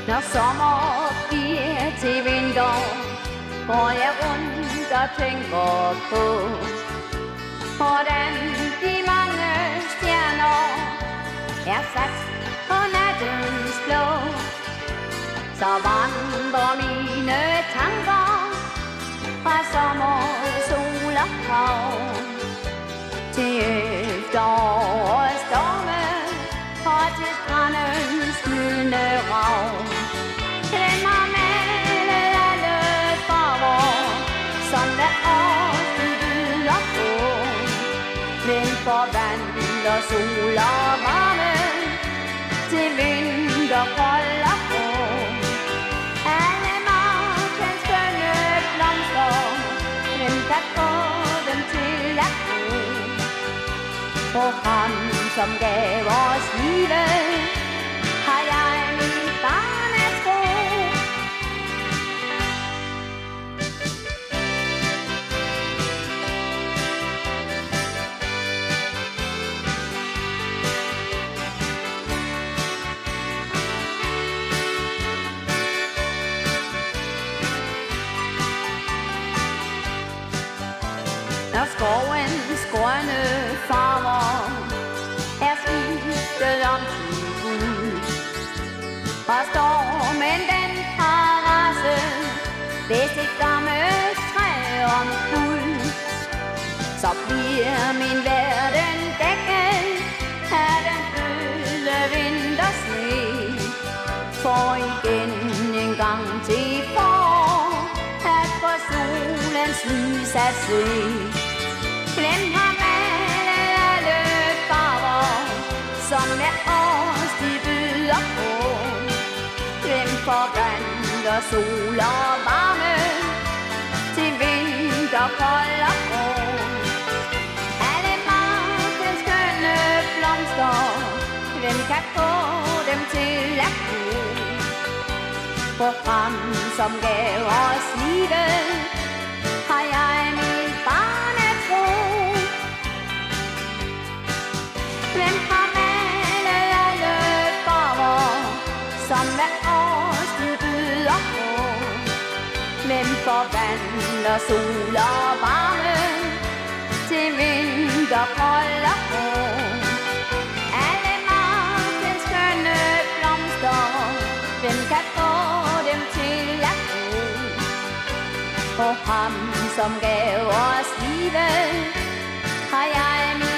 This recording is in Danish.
Når sommer bliver til vinter, går jeg rundt og tænker på, hvordan de mange stjerner er sat på nattens blå. Så vandrer mine tanker fra sommer, sol og hav til efterår og storme og til strandens gyldne rav. Den har malet alle farver, som hver år byder på. Den forvandler sol og varme til vinter, kold og grå. Alle markens skønne blomster, hvem kan få dem til at gro? På ham, som gav os livet, har jeg min barnetro. Når skovens grønne farver er skiftet om til guld, og stormen den har raset, hvis et gammelt træ om guld, så bliver min verden dækket af den bløde vintersne. For igen en gang til forår at få solens lys at se. Hvem har malet alle farver, som hver årstid byder på? Hvem forvandler sol og varme til vinter, kold og grå? Alle markens skønne blomster, hvem kan få dem til at gro? På ham, som gav os livet, har jeg min barnetro. Hvem har malet alle farver, som hver årstid byder på? Hvem forvandler sol og varme til vinter, kold og grå? Alle markens skønne blomster, hvem kan få dem til at gro? På ham, som gav os livet, har jeg min